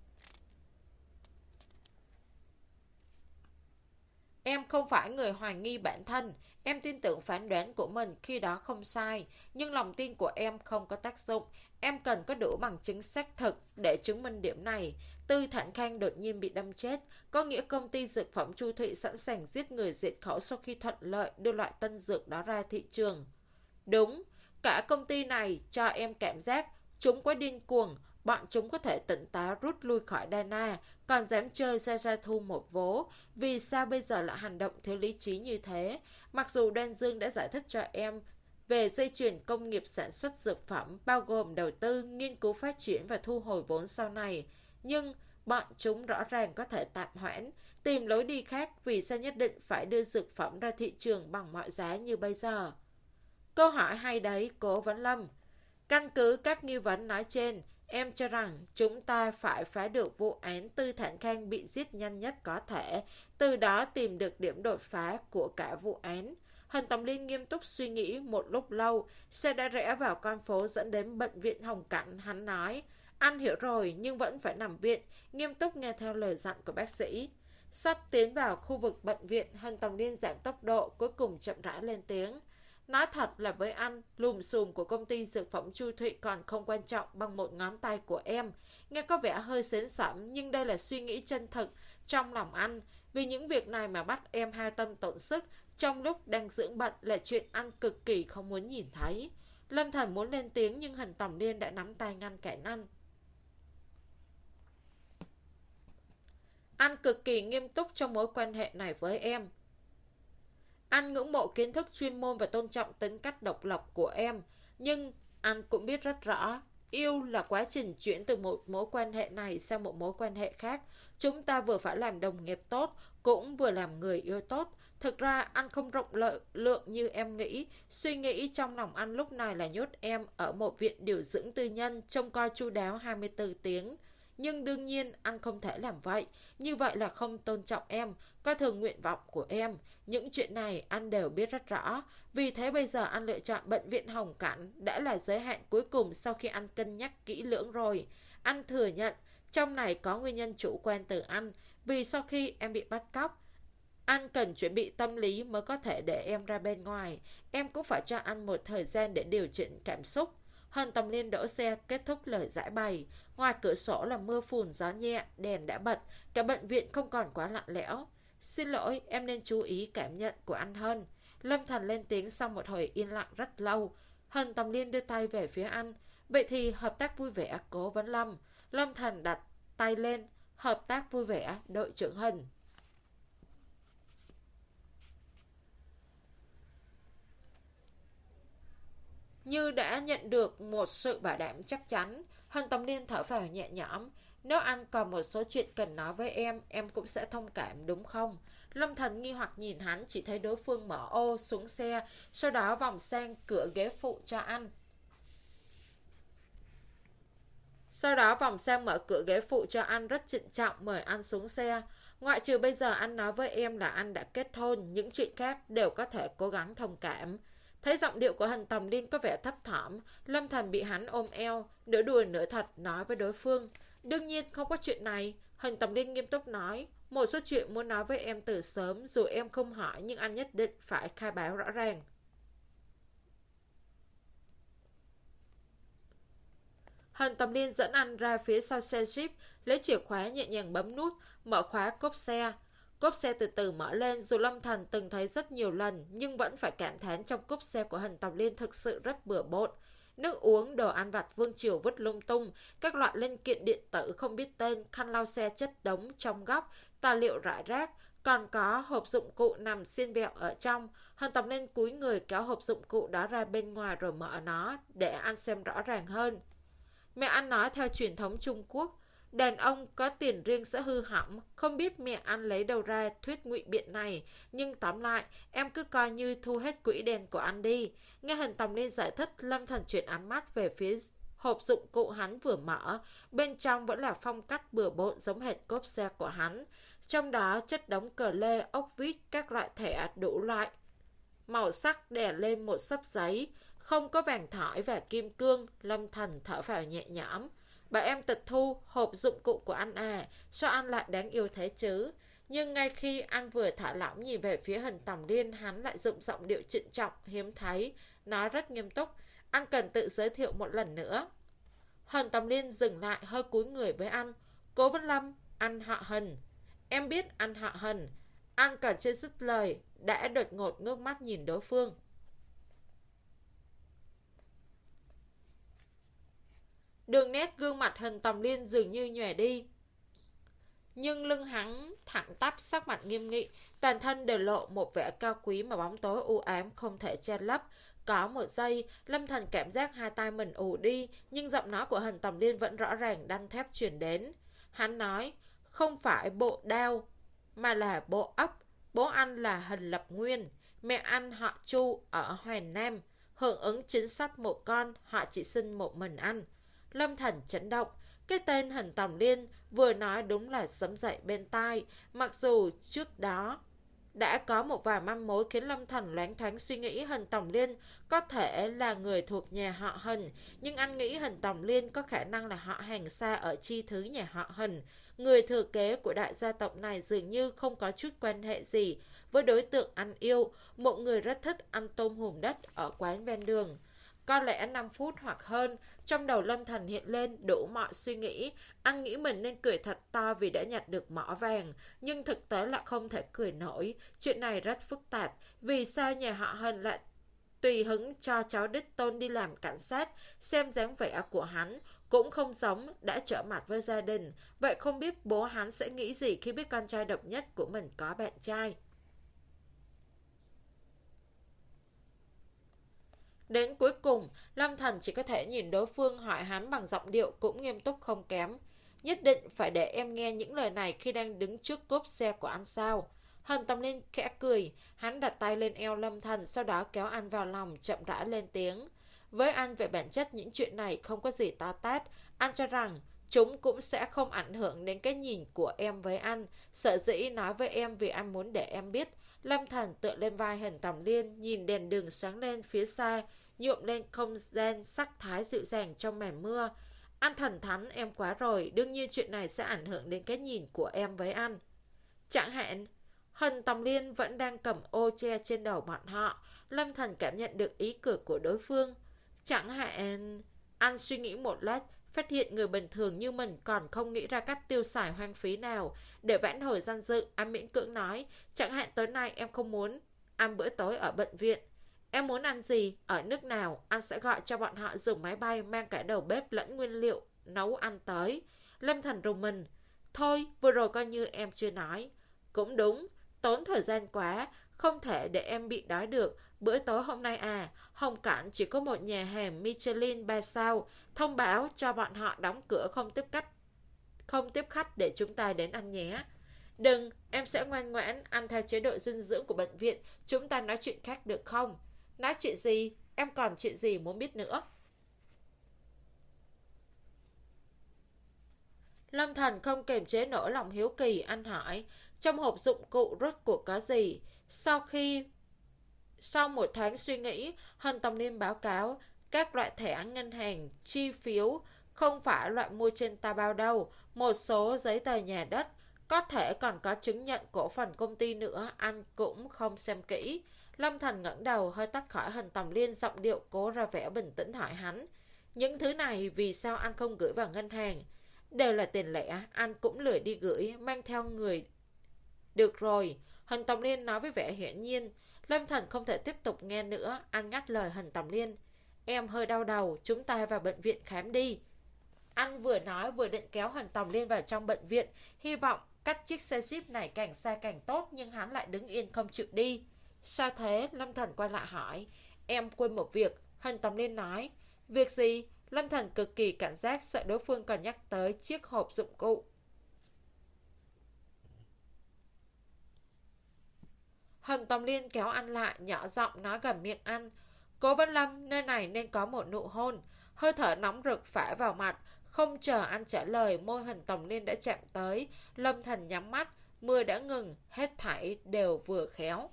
Em không phải người hoài nghi bản thân. Em tin tưởng phán đoán của mình khi đó không sai. Nhưng lòng tin của em không có tác dụng. Em cần có đủ bằng chứng xác thực để chứng minh điểm này. Tư Thản Khang đột nhiên bị đâm chết, có nghĩa công ty dược phẩm Chu Thụy sẵn sàng giết người diệt khẩu sau khi thuận lợi đưa loại tân dược đó ra thị trường. Đúng, cả công ty này cho em cảm giác chúng quá điên cuồng. Bọn chúng có thể tỉnh táo rút lui khỏi Dana, còn dám chơi Gia Gia Thu một vố. Vì sao bây giờ lại hành động thiếu lý trí như thế? Mặc dù Đan Dương đã giải thích cho em về dây chuyền công nghiệp sản xuất dược phẩm, bao gồm đầu tư, nghiên cứu phát triển và thu hồi vốn sau này, nhưng bọn chúng rõ ràng có thể tạm hoãn, tìm lối đi khác. Vì sao nhất định phải đưa dược phẩm ra thị trường bằng mọi giá như bây giờ? Câu hỏi hay đấy, Cố Vấn Lâm. Căn cứ các nghi vấn nói trên, em cho rằng chúng ta phải phá được vụ án Tư Thản Khang bị giết nhanh nhất có thể, từ đó tìm được điểm đột phá của cả vụ án. Hân Tòng Liên nghiêm túc suy nghĩ một lúc lâu, xe đã rẽ vào con phố dẫn đến bệnh viện Hồng Cảnh. Hắn nói, anh hiểu rồi nhưng vẫn phải nằm viện, nghiêm túc nghe theo lời dặn của bác sĩ. Sắp tiến vào khu vực bệnh viện, Hân Tòng Liên giảm tốc độ, cuối cùng chậm rãi lên tiếng. Nói thật là với anh, lùm xùm của công ty dược phẩm Chu Thụy còn không quan trọng bằng một ngón tay của em. Nghe có vẻ hơi xến xẩm, nhưng đây là suy nghĩ chân thực trong lòng anh. Vì những việc này mà bắt em hao tâm tổn sức trong lúc đang dưỡng bệnh là chuyện anh cực kỳ không muốn nhìn thấy. Lâm Thần muốn lên tiếng nhưng Hân Tòng Liên đã nắm tay ngăn cản anh. Anh cực kỳ nghiêm túc trong mối quan hệ này với em. Anh ngưỡng mộ kiến thức chuyên môn và tôn trọng tính cách độc lập của em. Nhưng anh cũng biết rất rõ, yêu là quá trình chuyển từ một mối quan hệ này sang một mối quan hệ khác. Chúng ta vừa phải làm đồng nghiệp tốt, cũng vừa làm người yêu tốt. Thực ra anh không rộng lợi lượng như em nghĩ. Suy nghĩ trong lòng anh lúc này là nhốt em ở một viện điều dưỡng tư nhân, trông coi chu đáo hai mươi tư tiếng. Nhưng đương nhiên anh không thể làm vậy. Như vậy là không tôn trọng em, coi thường nguyện vọng của em. Những chuyện này anh đều biết rất rõ. Vì thế bây giờ anh lựa chọn bệnh viện Hồng Cảnh đã là giới hạn cuối cùng sau khi anh cân nhắc kỹ lưỡng rồi. Anh thừa nhận trong này có nguyên nhân chủ quan từ anh. Vì sau khi em bị bắt cóc, anh cần chuẩn bị tâm lý mới có thể để em ra bên ngoài. Em cũng phải cho anh một thời gian để điều chỉnh cảm xúc. Hân Tòng Liên đỗ xe kết thúc lời giải bày. Ngoài cửa sổ là mưa phùn gió nhẹ, đèn đã bật, cả bệnh viện không còn quá lạnh lẽo. Xin lỗi, em nên chú ý cảm nhận của anh hơn. Lâm Thần lên tiếng sau một hồi yên lặng rất lâu. Hân Tòng Liên đưa tay về phía anh. Vậy thì hợp tác vui vẻ, Cố Vấn Lâm. Lâm Thần đặt tay lên. Hợp tác vui vẻ, đội trưởng Hân. Như đã nhận được một sự bảo đảm chắc chắn, Hân Tòng Liên thở phào nhẹ nhõm. Nếu anh còn một số chuyện cần nói với em, em cũng sẽ thông cảm đúng không? Lâm Thần nghi hoặc nhìn hắn, chỉ thấy đối phương mở ô xuống xe, sau đó vòng sang cửa ghế phụ cho anh. Sau đó vòng sang mở cửa ghế phụ cho anh rất trịnh trọng mời anh xuống xe. Ngoại trừ bây giờ anh nói với em là anh đã kết hôn, những chuyện khác đều có thể cố gắng thông cảm. Thấy giọng điệu của Hân Tòng Liên có vẻ thấp thỏm, Lâm Thành bị hắn ôm eo, nửa đùa nửa thật nói với đối phương. Đương nhiên không có chuyện này. Hân Tòng Liên nghiêm túc nói. Một số chuyện muốn nói với em từ sớm, dù em không hỏi nhưng anh nhất định phải khai báo rõ ràng. Hân Tòng Liên dẫn anh ra phía sau xe Jeep, lấy chìa khóa nhẹ nhàng bấm nút, mở khóa cốp xe. Cốp xe từ từ mở lên, dù Lâm Thành từng thấy rất nhiều lần, nhưng vẫn phải cảm thán trong cốp xe của Hân Tòng Liên thực sự rất bừa bộn. Nước uống, đồ ăn vặt vương triều vứt lung tung, các loại linh kiện điện tử không biết tên, khăn lau xe chất đống trong góc, tài liệu rải rác, còn có hộp dụng cụ nằm xiên vẹo ở trong. Hân Tòng Liên cúi người kéo hộp dụng cụ đó ra bên ngoài rồi mở nó, để anh xem rõ ràng hơn. Mẹ anh nói theo truyền thống Trung Quốc, đàn ông có tiền riêng sẽ hư hỏng, không biết mẹ anh lấy đâu ra thuyết ngụy biện này, nhưng tóm lại, em cứ coi như thu hết quỹ đen của anh đi. Nghe Hân Tòng Liên giải thích, Lâm Thành chuyển ánh mắt về phía hộp dụng cụ hắn vừa mở, bên trong vẫn là phong cách bừa bộn giống hệt cốp xe của hắn. Trong đó chất đống cờ lê, ốc vít, các loại thẻ đủ loại màu sắc đè lên một xấp giấy, không có vàng thỏi và kim cương. Lâm Thành thở phào nhẹ nhõm. Bà em tịch thu hộp dụng cụ của anh à, sao anh lại đáng yêu thế chứ? Nhưng ngay khi anh vừa thả lỏng nhìn về phía Hân Tòng Liên, hắn lại dụng giọng điệu trịnh trọng hiếm thấy, nói rất nghiêm túc. Anh cần tự giới thiệu một lần nữa. Hân Tòng Liên dừng lại hơi cúi người với anh. Cố Vân Lâm, anh họ Hân. Em biết anh họ Hân. Anh còn chưa dứt lời, đã đột ngột ngước mắt nhìn đối phương. Đường nét gương mặt Hân Tòng Liên dường như nhòe đi, nhưng lưng hắn thẳng tắp, sắc mặt nghiêm nghị, toàn thân đều lộ một vẻ cao quý mà bóng tối u ám không thể che lấp. Có một giây, Lâm Thành cảm giác hai tay mình ù đi, nhưng giọng nói của Hân Tòng Liên vẫn rõ ràng đanh thép truyền đến. Hắn nói, không phải bộ đao, mà là bộ ốc. Bố anh là Hân Lập Nguyên, mẹ anh họ Chu ở Hoài Nam. Hưởng ứng chính sách một con, họ chỉ sinh một mình anh. Lâm Thành chấn động. Cái tên Hân Tòng Liên vừa nói đúng là sấm dậy bên tai. Mặc dù trước đó đã có một vài manh mối khiến Lâm Thành loáng thoáng suy nghĩ Hân Tòng Liên có thể là người thuộc nhà họ Hân, nhưng anh nghĩ Hân Tòng Liên có khả năng là họ hàng xa ở chi thứ nhà họ Hân. Người thừa kế của đại gia tộc này dường như không có chút quan hệ gì với đối tượng anh yêu, một người rất thích ăn tôm hùm đất ở quán ven đường. Có lẽ năm phút hoặc hơn, trong đầu Lâm Thành hiện lên đủ mọi suy nghĩ. Anh nghĩ mình nên cười thật to vì đã nhặt được mỏ vàng, nhưng thực tế là không thể cười nổi. Chuyện này rất phức tạp. Vì sao nhà họ Hân lại tùy hứng cho cháu đích tôn đi làm cảnh sát? Xem dáng vẻ của hắn cũng không giống đã trở mặt với gia đình. Vậy không biết bố hắn sẽ nghĩ gì khi biết con trai độc nhất của mình có bạn trai? Đến cuối cùng, Lâm Thành chỉ có thể nhìn đối phương hỏi hắn bằng giọng điệu cũng nghiêm túc không kém. Nhất định phải để em nghe những lời này khi đang đứng trước cốp xe của anh sao? Hân Tòng Liên khẽ cười, hắn đặt tay lên eo Lâm Thành, sau đó kéo anh vào lòng, chậm rãi lên tiếng. Với anh về bản chất những chuyện này không có gì to tát, anh cho rằng chúng cũng sẽ không ảnh hưởng đến cái nhìn của em với anh. Sợ dĩ nói với em vì anh muốn để em biết. Lâm Thành tựa lên vai Hân Tòng Liên, nhìn đèn đường sáng lên phía xa, nhuộm lên không gian sắc thái dịu dàng trong màn mưa. Anh thần thánh em quá rồi, đương nhiên chuyện này sẽ ảnh hưởng đến cái nhìn của em với anh. Chẳng hạn, Hân Tòng Liên vẫn đang cầm ô che trên đầu bọn họ. Lâm Thành cảm nhận được ý cười của đối phương. Chẳng hạn, anh suy nghĩ một lát, phát hiện người bình thường như mình còn không nghĩ ra cách tiêu xài hoang phí nào. Để vãn hồi danh dự, anh miễn cưỡng nói, chẳng hạn tối nay em không muốn ăn bữa tối ở bệnh viện. Em muốn ăn gì, ở nước nào, anh sẽ gọi cho bọn họ dùng máy bay mang cả đầu bếp lẫn nguyên liệu nấu ăn tới. Lâm Thành rùng mình. Thôi, vừa rồi coi như em chưa nói. Cũng đúng, tốn thời gian quá, không thể để em bị đói được. Bữa tối hôm nay à, Hồng Cảnh chỉ có một nhà hàng Michelin ba sao, thông báo cho bọn họ đóng cửa không tiếp khách, không tiếp khách để chúng ta đến ăn nhé. Đừng, em sẽ ngoan ngoãn ăn theo chế độ dinh dưỡng của bệnh viện, chúng ta nói chuyện khác được không? Nói chuyện gì? Em còn chuyện gì muốn biết nữa? Lâm Thành không kiềm chế nổi lòng hiếu kỳ, anh hỏi, trong hộp dụng cụ rốt cuộc có gì? Sau khi Sau một tháng suy nghĩ, Hân Tòng Niên báo cáo, các loại thẻ ngân hàng, chi phiếu, không phải loại mua trên Taobao đâu, một số giấy tờ nhà đất, có thể còn có chứng nhận cổ phần công ty nữa, anh cũng không xem kỹ. Lâm Thành ngẩng đầu hơi tách khỏi Hân Tòng Liên, giọng điệu cố ra vẻ bình tĩnh hỏi hắn, những thứ này vì sao anh không gửi vào ngân hàng? Đều là tiền lẻ, anh cũng lười đi gửi, mang theo người. Được rồi, Hân Tòng Liên nói với vẻ hiển nhiên. Lâm Thành không thể tiếp tục nghe nữa, anh ngắt lời Hân Tòng Liên. Em hơi đau đầu, chúng ta vào bệnh viện khám đi. Anh vừa nói vừa định kéo Hân Tòng Liên vào trong bệnh viện, hy vọng cách chiếc xe jeep này càng xa càng tốt, nhưng hắn lại đứng yên không chịu đi. Sao thế? Lâm Thành quay lại hỏi. Em quên một việc, Hân Tòng Liên nói. Việc gì? Lâm Thành cực kỳ cảnh giác, sợ đối phương còn nhắc tới chiếc hộp dụng cụ. Hân Tòng Liên kéo anh lại, nhỏ giọng nói gần miệng anh. Cố Vân Lâm, nơi này nên có một nụ hôn. Hơi thở nóng rực phả vào mặt. Không chờ anh trả lời, môi Hân Tòng Liên đã chạm tới. Lâm Thành nhắm mắt, mưa đã ngừng, hết thảy đều vừa khéo.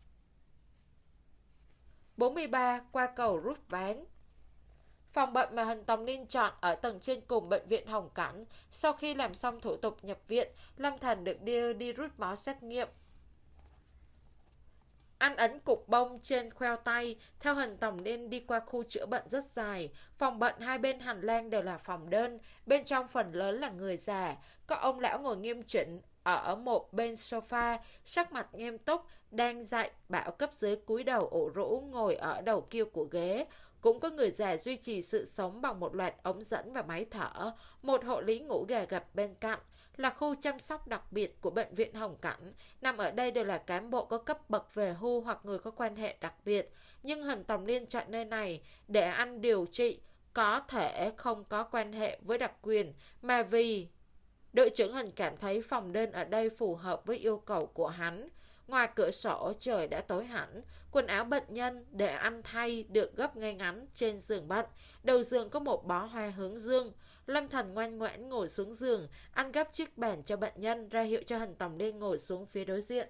bốn mươi ba. Qua cầu rút ván. Phòng bệnh mà Hân Tòng Liên chọn ở tầng trên cùng bệnh viện Hồng Cảnh. Sau khi làm xong thủ tục nhập viện, Lâm Thành được đưa đi rút máu xét nghiệm. Anh ấn cục bông trên khoeo tay, theo Hân Tòng Liên đi qua khu chữa bệnh rất dài. Phòng bệnh hai bên hành lang đều là phòng đơn, bên trong phần lớn là người già. Có ông lão ngồi nghiêm chỉnh ở một bên sofa, sắc mặt nghiêm túc, đang dạy bảo cấp dưới cúi đầu ủ rũ ngồi ở đầu kia của ghế. Cũng có người già duy trì sự sống bằng một loạt ống dẫn và máy thở. Một hộ lý ngủ gà gật bên cạnh. Là khu chăm sóc đặc biệt của bệnh viện Hồng Cảnh. Nằm ở đây đều là cán bộ có cấp bậc về hưu hoặc người có quan hệ đặc biệt. Nhưng Hân Tòng Liên chọn nơi này để anh điều trị, có thể không có quan hệ với đặc quyền, mà vì đội trưởng Hân cảm thấy phòng đơn ở đây phù hợp với yêu cầu của hắn. Ngoài cửa sổ trời đã tối hẳn, quần áo bệnh nhân để anh thay được gấp ngay ngắn trên giường bệnh. Đầu giường có một bó hoa hướng dương. Lâm Thành ngoan ngoãn ngồi xuống giường, anh gấp chiếc bàn cho bệnh nhân, ra hiệu cho Hân Tòng Liên ngồi xuống phía đối diện.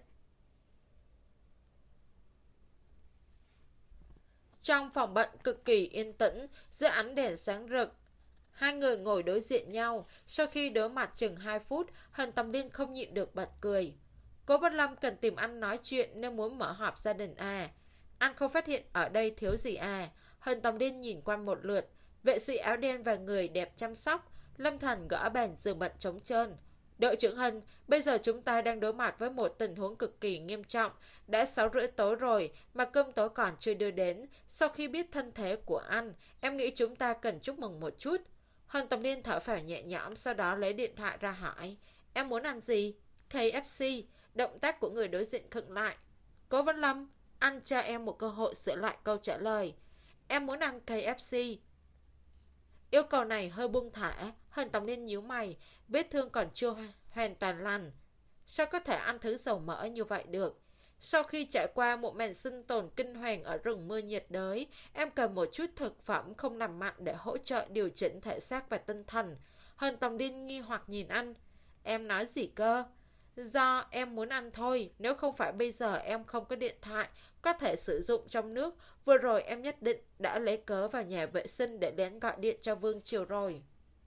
Trong phòng bệnh cực kỳ yên tĩnh, dưới ánh đèn sáng rực, hai người ngồi đối diện nhau. Sau khi đối mặt chừng hai phút, Hân Tòng Liên không nhịn được bật cười. Cố Vân Lâm cần tìm anh nói chuyện nên muốn mở họp gia đình à? Anh không phát hiện ở đây thiếu gì à? Hân Tòng Liên nhìn qua một lượt. Vệ sĩ áo đen và người đẹp chăm sóc. Lâm Thành gõ bàn giường bệnh trống trơn. Đội trưởng Hân, bây giờ chúng ta đang đối mặt với một tình huống cực kỳ nghiêm trọng. Đã sáu rưỡi tối rồi mà cơm tối còn chưa đưa đến. Sau khi biết thân thế của anh, em nghĩ chúng ta cần chúc mừng một chút. Hân Tòng Liên thở phào nhẹ nhõm, sau đó lấy điện thoại ra hỏi. Em muốn ăn gì? ca ép xê. Động tác của người đối diện khựng lại. Cố Vân Lâm, anh cho em một cơ hội sửa lại câu trả lời. Em muốn ăn ca ép xê. Yêu cầu này hơi buông thả. Hân Tòng Liên nhíu mày, vết thương còn chưa hoàn toàn lành. Sao có thể ăn thứ dầu mỡ như vậy được? Sau khi trải qua một màn sinh tồn kinh hoàng ở rừng mưa nhiệt đới, em cần một chút thực phẩm không nằm mặn để hỗ trợ điều chỉnh thể xác và tinh thần. Hân Tòng Liên nghi hoặc nhìn anh. Em nói gì cơ? Do em muốn ăn thôi, nếu không phải bây giờ em không có điện thoại, có thể sử dụng trong nước. Vừa rồi em nhất định đã lấy cớ vào nhà vệ sinh để đến gọi điện cho Vương Triều rồi.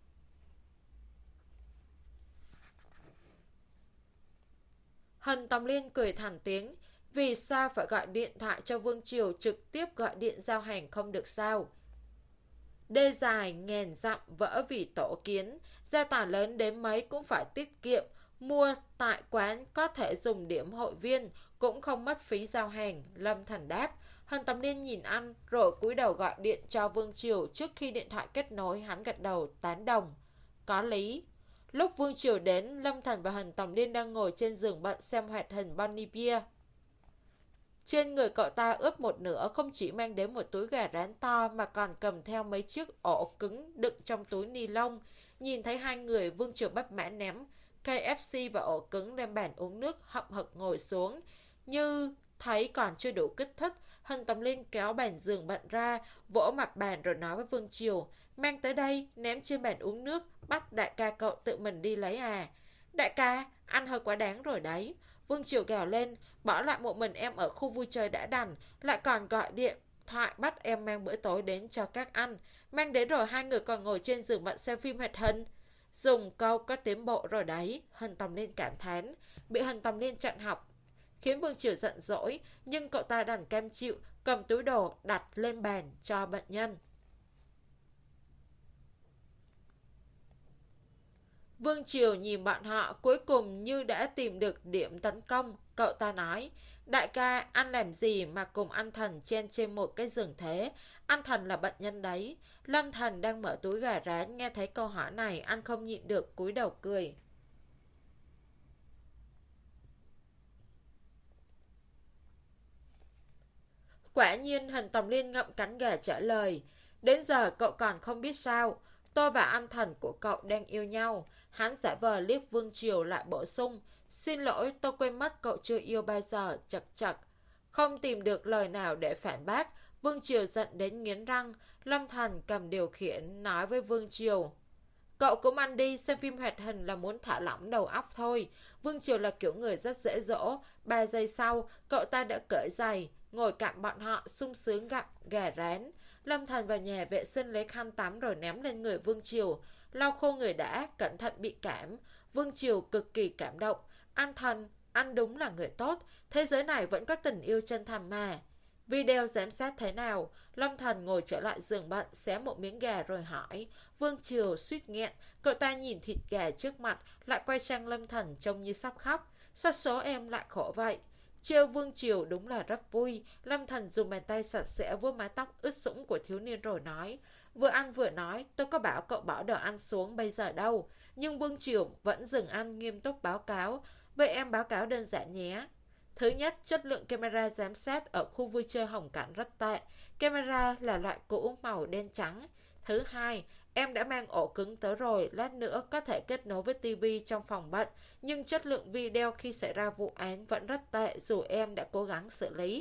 Hân Tòng Liên cười thản tiếng. Vì sao phải gọi điện thoại cho Vương Triều, trực tiếp gọi điện giao hàng không được sao? Đê dài ngàn dặm vỡ vì tổ kiến, gia tài lớn đến mấy cũng phải tiết kiệm. Mua tại quán có thể dùng điểm hội viên, cũng không mất phí giao hàng. Lâm Thành đáp. Hân Tòng Liên nhìn anh rồi cúi đầu gọi điện cho Vương Triều. Trước khi điện thoại kết nối, hắn gật đầu tán đồng. Có lý. Lúc Vương Triều đến, Lâm Thành và Hân Tòng Liên đang ngồi trên giường bệnh xem hoạt hình Bonnie Bear. Trên người cậu ta ướp một nửa, không chỉ mang đến một túi gà rán to mà còn cầm theo mấy chiếc ổ cứng đựng trong túi ni lông. Nhìn thấy hai người, Vương Triều bất mãn ném ca ép xê và ổ cứng lên bàn uống nước, hậm hực ngồi xuống. Như thấy còn chưa đủ kích thích, Hân Tòng Liên kéo bàn giường bệnh ra, vỗ mặt bàn rồi nói với Vương Triều. mang tới đây, ném trên bàn uống nước, bắt đại ca cậu tự mình đi lấy à. Đại ca, ăn hơi quá đáng rồi đấy. Vương Triều gào lên, bỏ lại một mình em ở khu vui chơi đã đành, lại còn gọi điện thoại bắt em mang bữa tối đến cho các anh. Mang đến rồi hai người còn ngồi trên giường bệnh xem phim hoạt hình. Dùng câu có tiến bộ rồi đấy, Hân Tòng Liên cảm thán. Bị Hân Tòng Liên chặn học khiến Vương Triều giận dỗi, nhưng cậu ta đành cam chịu, cầm túi đồ đặt lên bàn cho bệnh nhân. Vương Triều nhìn bọn họ, cuối cùng như đã tìm được điểm tấn công. Cậu ta nói, đại ca, anh làm gì mà cùng anh Thần chen trên một cái giường thế? Anh Thần là bệnh nhân đấy. Lâm Thần đang mở túi gà rán, nghe thấy câu hỏi này, anh không nhịn được cúi đầu cười. Quả nhiên Hình Tòng Liên ngậm cánh gà trả lời. Đến giờ cậu còn không biết sao. Tôi và anh Thần của cậu đang yêu nhau. Hắn giả vờ liếc Vương Triều lại bổ sung. Xin lỗi, tôi quên mất cậu chưa yêu bao giờ, chật chật. Không tìm được lời nào để phản bác. Vương Triều giận đến nghiến răng. Lâm Thần cầm điều khiển nói với Vương Triều. Cậu cũng ăn đi, xem phim hoạt hình là muốn thả lỏng đầu óc thôi. Vương Triều là kiểu người rất dễ dỗ. Ba giây sau, cậu ta đã cởi giày, ngồi cạnh bọn họ sung sướng gặm gà rán. Lâm Thần vào nhà vệ sinh lấy khăn tắm rồi ném lên người Vương Triều. Lau khô người đã, cẩn thận bị cảm. Vương Triều cực kỳ cảm động. Anh Thần, anh đúng là người tốt. Thế giới này vẫn có tình yêu chân thành mà. Video giám sát thế nào? Lâm Thần ngồi trở lại giường bệnh, xé một miếng gà rồi hỏi. Vương Triều suýt nghẹn, cậu ta nhìn thịt gà trước mặt, lại quay sang Lâm Thần trông như sắp khóc. Sao số em lại khổ vậy? Trêu Vương Triều đúng là rất vui. Lâm Thần dùng bàn tay sạch sẽ vuốt mái tóc ướt sũng của thiếu niên rồi nói. Vừa ăn vừa nói, tôi có bảo cậu bỏ đồ ăn xuống bây giờ đâu. Nhưng Vương Triều vẫn dừng ăn, nghiêm túc báo cáo. Vậy em báo cáo đơn giản nhé. Thứ nhất, chất lượng camera giám sát ở khu vui chơi Hồng Cảnh rất tệ. Camera là loại cũ màu đen trắng. Thứ hai, em đã mang ổ cứng tới rồi, lát nữa có thể kết nối với tivi trong phòng bệnh. Nhưng chất lượng video khi xảy ra vụ án vẫn rất tệ dù em đã cố gắng xử lý.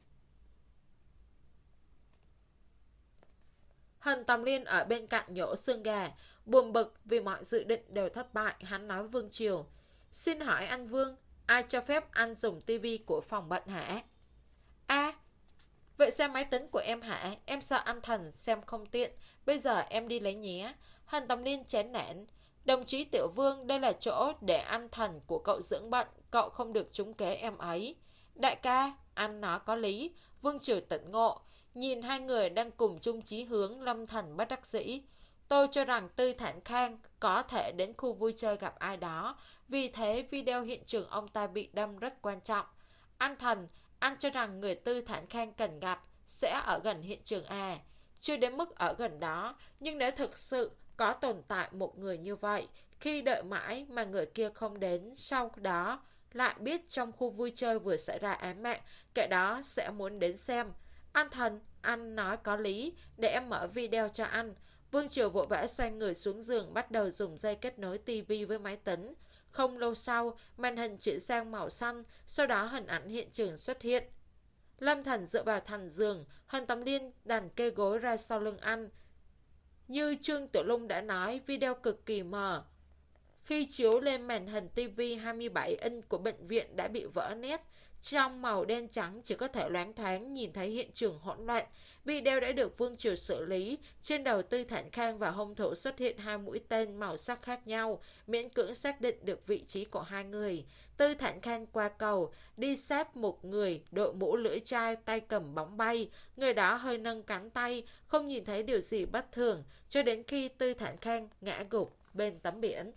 Hân Tòng Liên ở bên cạnh nhổ xương gà, buồn bực vì mọi dự định đều thất bại. Hắn nói với Vương Triều. Xin hỏi anh Vương, ai cho phép anh dùng tivi của phòng bệnh hả? A, vậy xem máy tính của em hả? Em sợ anh Thần xem không tiện. Bây giờ em đi lấy nhé. Hân Tòng Liên chán nản. Đồng chí Tiểu Vương, đây là chỗ để anh Thần của cậu dưỡng bệnh. Cậu không được trúng kế em ấy. Đại ca, anh nói có lý. Vương Triều tỉnh ngộ. Nhìn hai người đang cùng chung chí hướng, Lâm Thần bất đắc dĩ. Tôi cho rằng Tư Thản Khang có thể đến khu vui chơi gặp ai đó. Vì thế video hiện trường ông ta bị đâm rất quan trọng. Anh Thần, anh cho rằng người Tư Thản Khang cần gặp sẽ ở gần hiện trường à? Chưa đến mức ở gần đó, nhưng nếu thực sự có tồn tại một người như vậy, khi đợi mãi mà người kia không đến, sau đó lại biết trong khu vui chơi vừa xảy ra án mạng, kẻ đó sẽ muốn đến xem. Anh Thần, anh nói có lý, để em mở video cho anh. Vương Triều vội vã xoay người xuống giường, bắt đầu dùng dây kết nối tivi với máy tính. Không lâu sau, màn hình chuyển sang màu xanh, sau đó hình ảnh hiện trường xuất hiện. Lâm Thần dựa vào thành giường, Hân Tòng Liên đành kê gối ra sau lưng anh. Như Trương Tiểu Lung đã nói, video cực kỳ mờ. Khi chiếu lên màn hình tivi hai mươi bảy inch của bệnh viện đã bị vỡ nét, trong màu đen trắng chỉ có thể loáng thoáng nhìn thấy hiện trường hỗn loạn. Video đã được Vương Triều xử lý. Trên đầu Tư Thản Khang và hung thủ xuất hiện hai mũi tên màu sắc khác nhau, miễn cưỡng xác định được vị trí của hai người. Tư Thản Khang qua cầu, đi sát một người, đội mũ lưỡi chai, tay cầm bóng bay. Người đó hơi nâng cánh tay, không nhìn thấy điều gì bất thường, cho đến khi Tư Thản Khang ngã gục bên tấm biển.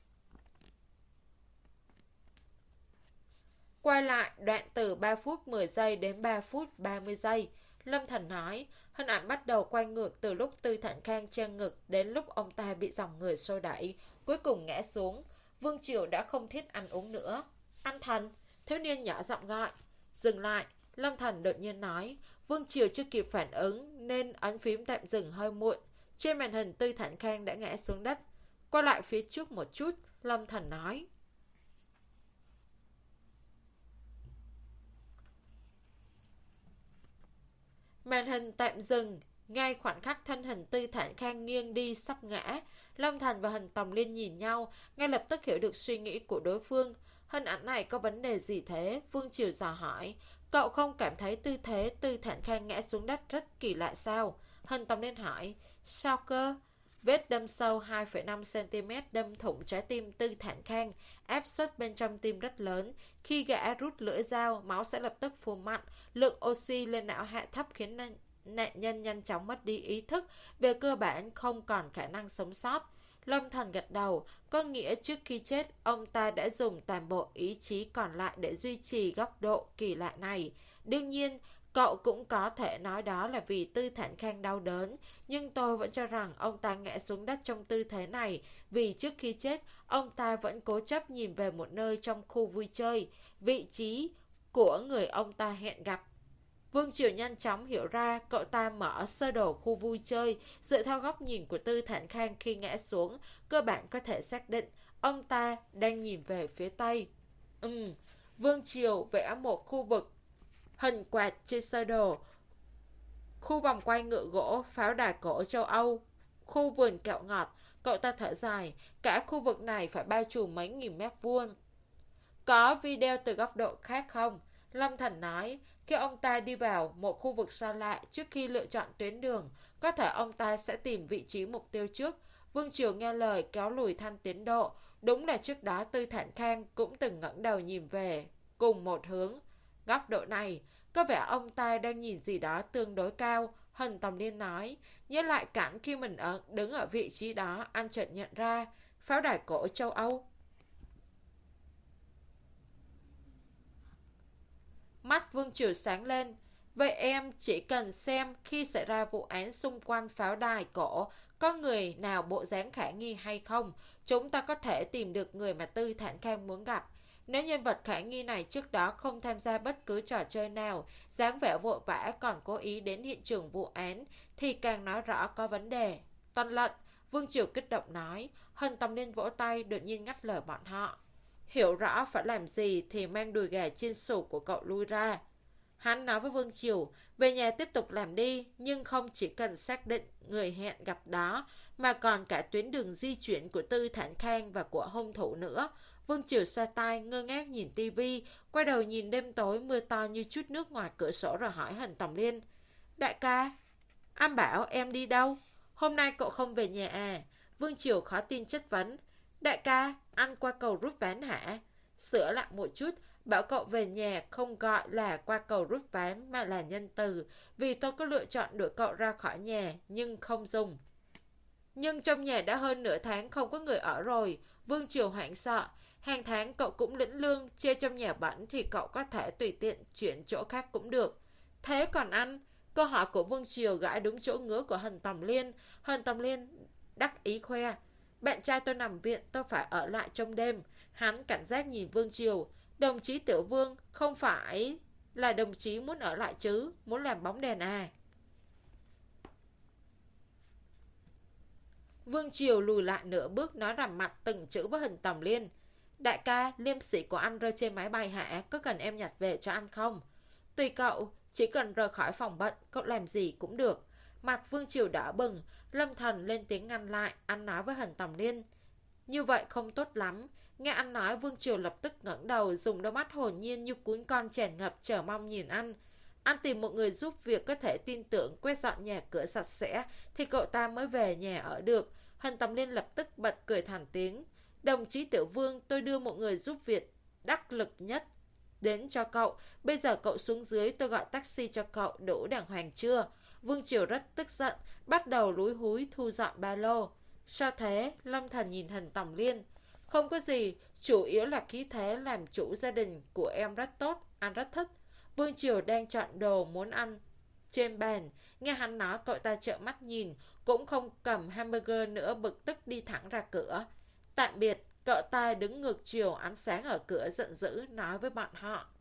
Quay lại đoạn từ ba phút mười giây đến ba phút ba mươi giây. Lâm Thần nói, hình ảnh bắt đầu quay ngược từ lúc Tư Thản Khang che ngực đến lúc ông ta bị dòng người xô đẩy, cuối cùng ngã xuống. Vương Triều đã không thiết ăn uống nữa. Anh Thần, thiếu niên nhỏ giọng gọi. Dừng lại, Lâm Thần đột nhiên nói. Vương Triều chưa kịp phản ứng nên ấn phím tạm dừng hơi muộn. Trên màn hình Tư Thản Khang đã ngã xuống đất. Qua lại phía trước một chút, Lâm Thần nói. Màn hình tạm dừng, Ngay khoảnh khắc thân hình Tư Thản Khang nghiêng đi sắp ngã, Lâm Thành và Hình Tòng Liên nhìn nhau, ngay lập tức hiểu được suy nghĩ của đối phương. Hình ảnh này có vấn đề gì thế? Vương Triều dò hỏi. Cậu không cảm thấy tư thế Tư Thản Khang ngã xuống đất rất kỳ lạ sao? Hình Tòng Liên hỏi. Sao cơ? Vết đâm sâu hai phẩy năm xăng-ti-mét đâm thủng trái tim Tư Thản Khang, áp suất bên trong tim rất lớn. Khi gã rút lưỡi dao, máu sẽ lập tức phù mặn, lượng oxy lên não hạ thấp khiến nạn nhân nhanh chóng mất đi ý thức, về cơ bản không còn khả năng sống sót. Lâm Thần gật đầu, có nghĩa trước khi chết, ông ta đã dùng toàn bộ ý chí còn lại để duy trì góc độ kỳ lạ này. Đương nhiên, cậu cũng có thể nói đó là vì Tư Thản Khang đau đớn, nhưng tôi vẫn cho rằng ông ta ngã xuống đất trong tư thế này vì trước khi chết, ông ta vẫn cố chấp nhìn về một nơi trong khu vui chơi, vị trí của người ông ta hẹn gặp. Vương Triều nhanh chóng hiểu ra, cậu ta mở sơ đồ khu vui chơi, dựa theo góc nhìn của Tư Thản Khang khi ngã xuống, cơ bản có thể xác định ông ta đang nhìn về phía Tây. Ừm, Vương Triều vẽ một khu vực hình quạt trên sơ đồ, khu vòng quay ngựa gỗ, pháo đài cổ châu Âu, khu vườn kẹo ngọt. Cậu ta thở dài, cả khu vực này phải bao trùm mấy nghìn mét vuông. Có video từ góc độ khác không? Lâm Thần nói, khi ông ta đi vào một khu vực xa lạ trước khi lựa chọn tuyến đường, có thể ông ta sẽ tìm vị trí mục tiêu trước. Vương Triều nghe lời kéo lùi thanh tiến độ. Đúng là trước đó Tư Thản Khang cũng từng ngẩng đầu nhìn về cùng một hướng. Góc độ này, có vẻ ông ta đang nhìn gì đó tương đối cao. Hình Tòng Liên nói, nhớ lại cảnh khi mình ở, đứng ở vị trí đó, anh chợt nhận ra, pháo đài cổ châu Âu. Mắt Vương Triều sáng lên. Vậy em chỉ cần xem khi xảy ra vụ án xung quanh pháo đài cổ, có người nào bộ dáng khả nghi hay không, chúng ta có thể tìm được người mà Tư Thản Khang muốn gặp. Nếu nhân vật khả nghi này trước đó không tham gia bất cứ trò chơi nào, dáng vẻ vội vã còn cố ý đến hiện trường vụ án, thì càng nói rõ có vấn đề. Tuân lệnh, Vương Triều kích động nói. Hình Tòng Liên vỗ tay đột nhiên ngắt lời bọn họ. Hiểu rõ phải làm gì thì mang đùi gà chiên xù của cậu lui ra. Hắn nói với Vương Triều, về nhà tiếp tục làm đi, nhưng không chỉ cần xác định người hẹn gặp đó, mà còn cả tuyến đường di chuyển của Tư Thản Khang và của hung thủ nữa. Vương Triều xoa tay, ngơ ngác nhìn tivi, quay đầu nhìn đêm tối mưa to như chút nước ngoài cửa sổ rồi hỏi Hình Tòng Liên. Đại ca, anh bảo em đi đâu? Hôm nay cậu không về nhà à? Vương Triều khó tin chất vấn. Đại ca, anh qua cầu rút ván hả? Sửa lại một chút, bảo cậu về nhà không gọi là qua cầu rút ván mà là nhân từ, vì tôi có lựa chọn đuổi cậu ra khỏi nhà, nhưng không dùng. Nhưng trong nhà đã hơn nửa tháng không có người ở rồi. Vương Triều hoảng sợ. Hàng tháng cậu cũng lĩnh lương, chê trong nhà bẩn thì cậu có thể tùy tiện chuyển chỗ khác cũng được. Thế còn anh? Câu hỏi của Vương Triều gãi đúng chỗ ngứa của Hình Tòng Liên. Hình Tòng Liên đắc ý khoe. Bạn trai tôi nằm viện, tôi phải ở lại trong đêm. Hắn cảnh giác nhìn Vương Triều. Đồng chí Tiểu Vương, không phải là đồng chí muốn ở lại chứ, muốn làm bóng đèn à? Vương Triều lùi lại nửa bước, nói rằm mặt từng chữ với Hình Tòng Liên. Đại ca, liêm sĩ của anh rơi trên máy bay hả? Có cần em nhặt về cho anh không? Tùy cậu, chỉ cần rời khỏi phòng bệnh, cậu làm gì cũng được. Mặt Vương Triều đỏ bừng, Lâm Thần lên tiếng ngăn lại, anh nói với Hình Tòng Liên. Như vậy không tốt lắm. Nghe anh nói, Vương Triều lập tức ngẩng đầu, dùng đôi mắt hồn nhiên như cún con tràn ngập chờ mong nhìn anh. Anh tìm một người giúp việc có thể tin tưởng quét dọn nhà cửa sạch sẽ thì cậu ta mới về nhà ở được. Hình Tòng Liên lập tức bật cười thành tiếng. Đồng chí Tiểu Vương, tôi đưa một người giúp việc đắc lực nhất đến cho cậu. Bây giờ cậu xuống dưới, tôi gọi taxi cho cậu, đủ đàng hoàng chưa? Vương Triều rất tức giận, bắt đầu lúi húi thu dọn ba lô. Sao thế? Lâm Thần nhìn Hình Tòng Liên. Không có gì, chủ yếu là khí thế làm chủ gia đình của em rất tốt, anh rất thích. Vương Triều đang chọn đồ muốn ăn trên bàn, nghe hắn nói cậu ta trợn mắt nhìn, cũng không cầm hamburger nữa, bực tức đi thẳng ra cửa. Tạm biệt, cậu ta đứng ngược chiều ánh sáng ở cửa giận dữ nói với bọn họ.